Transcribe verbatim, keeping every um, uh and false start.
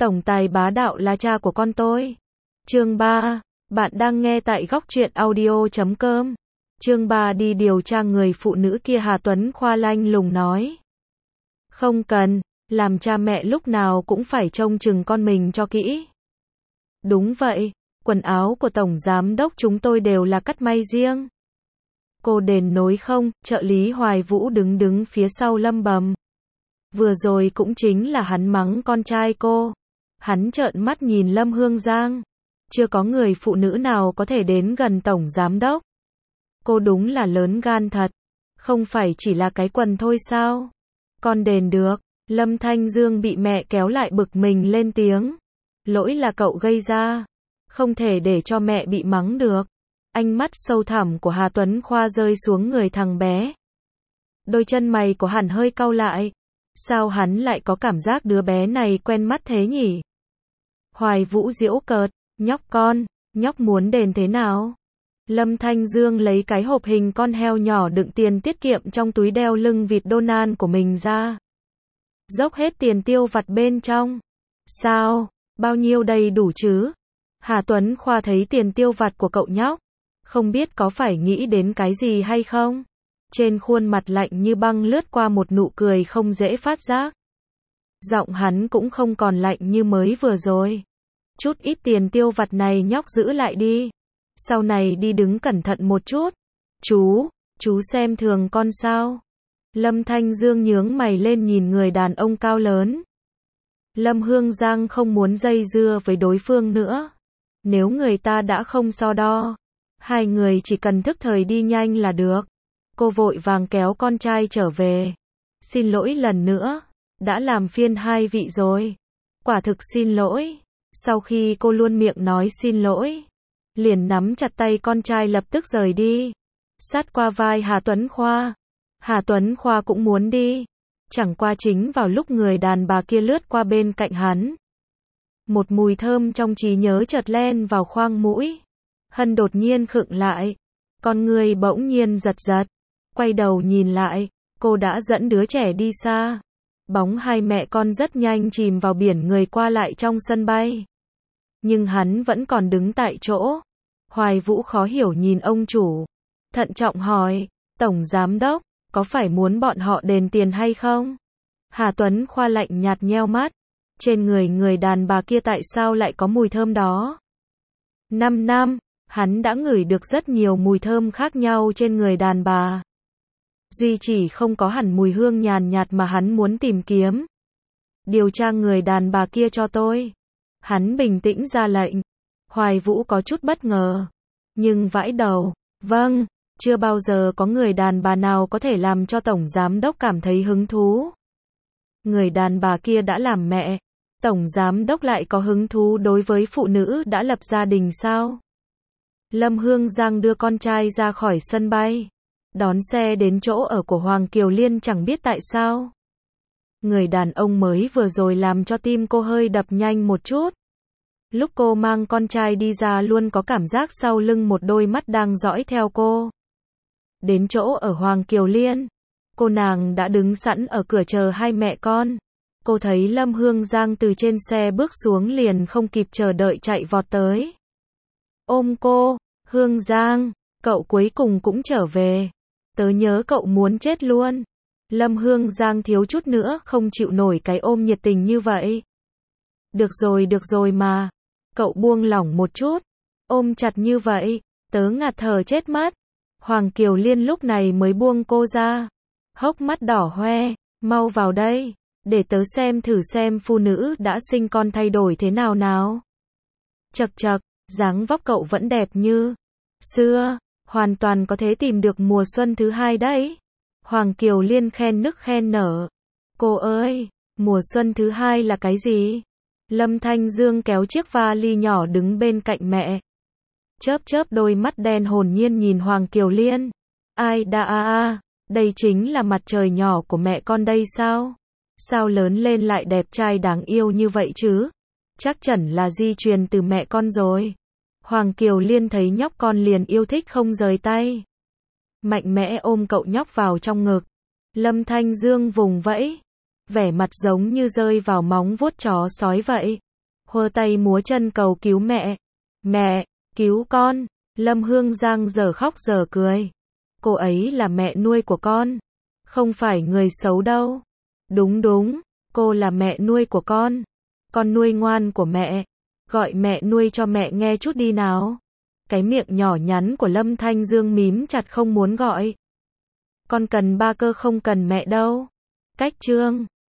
Tổng tài bá đạo là cha của con tôi. Chương ba. Bạn đang nghe tại góc truyện audio chấm com. Chương ba đi điều tra người phụ nữ kia, Hà Tuấn Khoa lanh lùng nói. Không cần, làm cha mẹ lúc nào cũng phải trông chừng con mình cho kỹ. Đúng vậy, quần áo của Tổng Giám Đốc chúng tôi đều là cắt may riêng. Cô đền nối không, trợ lý Hoài Vũ đứng đứng phía sau lầm bầm. Vừa rồi cũng chính là hắn mắng con trai cô. Hắn trợn mắt nhìn Lâm Hương Giang. Chưa có người phụ nữ nào có thể đến gần Tổng Giám Đốc. Cô đúng là lớn gan thật. Không phải chỉ là cái quần thôi sao? Con đền được. Lâm Thanh Dương bị mẹ kéo lại bực mình lên tiếng. Lỗi là cậu gây ra. Không thể để cho mẹ bị mắng được. Ánh mắt sâu thẳm của Hà Tuấn Khoa rơi xuống người thằng bé. Đôi chân mày của hắn hơi cau lại. Sao hắn lại có cảm giác đứa bé này quen mắt thế nhỉ? Hoài Vũ giễu cợt, nhóc con, nhóc muốn đền thế nào? Lâm Thanh Dương lấy cái hộp hình con heo nhỏ đựng tiền tiết kiệm trong túi đeo lưng vịt Donald của mình ra. Dốc hết tiền tiêu vặt bên trong. Sao? Bao nhiêu đầy đủ chứ? Hà Tuấn Khoa thấy tiền tiêu vặt của cậu nhóc. Không biết có phải nghĩ đến cái gì hay không? Trên khuôn mặt lạnh như băng lướt qua một nụ cười không dễ phát giác. Giọng hắn cũng không còn lạnh như mới vừa rồi. Chút ít tiền tiêu vặt này nhóc giữ lại đi. Sau này đi đứng cẩn thận một chút. Chú, chú xem thường con sao? Lâm Thanh Dương nhướng mày lên nhìn người đàn ông cao lớn. Lâm Hương Giang không muốn dây dưa với đối phương nữa. Nếu người ta đã không so đo, hai người chỉ cần thức thời đi nhanh là được. Cô vội vàng kéo con trai trở về. Xin lỗi lần nữa, đã làm phiền hai vị rồi. Quả thực xin lỗi. Sau khi cô luôn miệng nói xin lỗi, liền nắm chặt tay con trai lập tức rời đi. Sát qua vai Hà Tuấn Khoa. Hà Tuấn Khoa cũng muốn đi. Chẳng qua chính vào lúc người đàn bà kia lướt qua bên cạnh hắn. Một mùi thơm trong trí nhớ chợt len vào khoang mũi. Hân đột nhiên khựng lại. Con người bỗng nhiên giật giật. Quay đầu nhìn lại, cô đã dẫn đứa trẻ đi xa. Bóng hai mẹ con rất nhanh chìm vào biển người qua lại trong sân bay. Nhưng hắn vẫn còn đứng tại chỗ. Hoài Vũ khó hiểu nhìn ông chủ. Thận trọng hỏi, Tổng Giám Đốc, có phải muốn bọn họ đền tiền hay không? Hà Tuấn Khoa lạnh nhạt nheo mắt. Trên người người đàn bà kia tại sao lại có mùi thơm đó? Năm năm, hắn đã ngửi được rất nhiều mùi thơm khác nhau trên người đàn bà. Duy chỉ không có hẳn mùi hương nhàn nhạt mà hắn muốn tìm kiếm. Điều tra người đàn bà kia cho tôi. Hắn bình tĩnh ra lệnh. Hoài Vũ có chút bất ngờ. Nhưng vãi đầu. Vâng, chưa bao giờ có người đàn bà nào có thể làm cho Tổng Giám Đốc cảm thấy hứng thú. Người đàn bà kia đã làm mẹ. Tổng Giám Đốc lại có hứng thú đối với phụ nữ đã lập gia đình sao? Lâm Hương Giang đưa con trai ra khỏi sân bay. Đón xe đến chỗ ở của Hoàng Kiều Liên chẳng biết tại sao. Người đàn ông mới vừa rồi làm cho tim cô hơi đập nhanh một chút. Lúc cô mang con trai đi ra luôn có cảm giác sau lưng một đôi mắt đang dõi theo cô. Đến chỗ ở Hoàng Kiều Liên, cô nàng đã đứng sẵn ở cửa chờ hai mẹ con. Cô thấy Lâm Hương Giang từ trên xe bước xuống liền không kịp chờ đợi chạy vọt tới. Ôm cô, Hương Giang, cậu cuối cùng cũng trở về. Tớ nhớ cậu muốn chết luôn. Lâm Hương Giang thiếu chút nữa không chịu nổi cái ôm nhiệt tình như vậy. Được rồi được rồi mà. Cậu buông lỏng một chút. Ôm chặt như vậy, tớ ngạt thở chết mất. Hoàng Kiều Liên lúc này mới buông cô ra. Hốc mắt đỏ hoe, mau vào đây. Để tớ xem thử xem phụ nữ đã sinh con thay đổi thế nào nào. Chật chật, dáng vóc cậu vẫn đẹp như xưa. Hoàn toàn có thể tìm được mùa xuân thứ hai đấy. Hoàng Kiều Liên khen nức khen nở. Cô ơi, mùa xuân thứ hai là cái gì? Lâm Thanh Dương kéo chiếc vali nhỏ đứng bên cạnh mẹ. Chớp chớp đôi mắt đen hồn nhiên nhìn Hoàng Kiều Liên. Ai da a a, đây chính là mặt trời nhỏ của mẹ con đây sao? Sao lớn lên lại đẹp trai đáng yêu như vậy chứ? Chắc chắn là di truyền từ mẹ con rồi. Hoàng Kiều Liên thấy nhóc con liền yêu thích không rời tay. Mạnh mẽ ôm cậu nhóc vào trong ngực. Lâm Thanh Dương vùng vẫy. Vẻ mặt giống như rơi vào móng vuốt chó sói vậy. Hơ tay múa chân cầu cứu mẹ. Mẹ, cứu con. Lâm Hương Giang giờ khóc giờ cười. Cô ấy là mẹ nuôi của con. Không phải người xấu đâu. Đúng đúng, cô là mẹ nuôi của con. Con nuôi ngoan của mẹ. Gọi mẹ nuôi cho mẹ nghe chút đi nào. Cái miệng nhỏ nhắn của Lâm Thanh Dương mím chặt không muốn gọi. Con cần ba cơ không cần mẹ đâu. Cách chương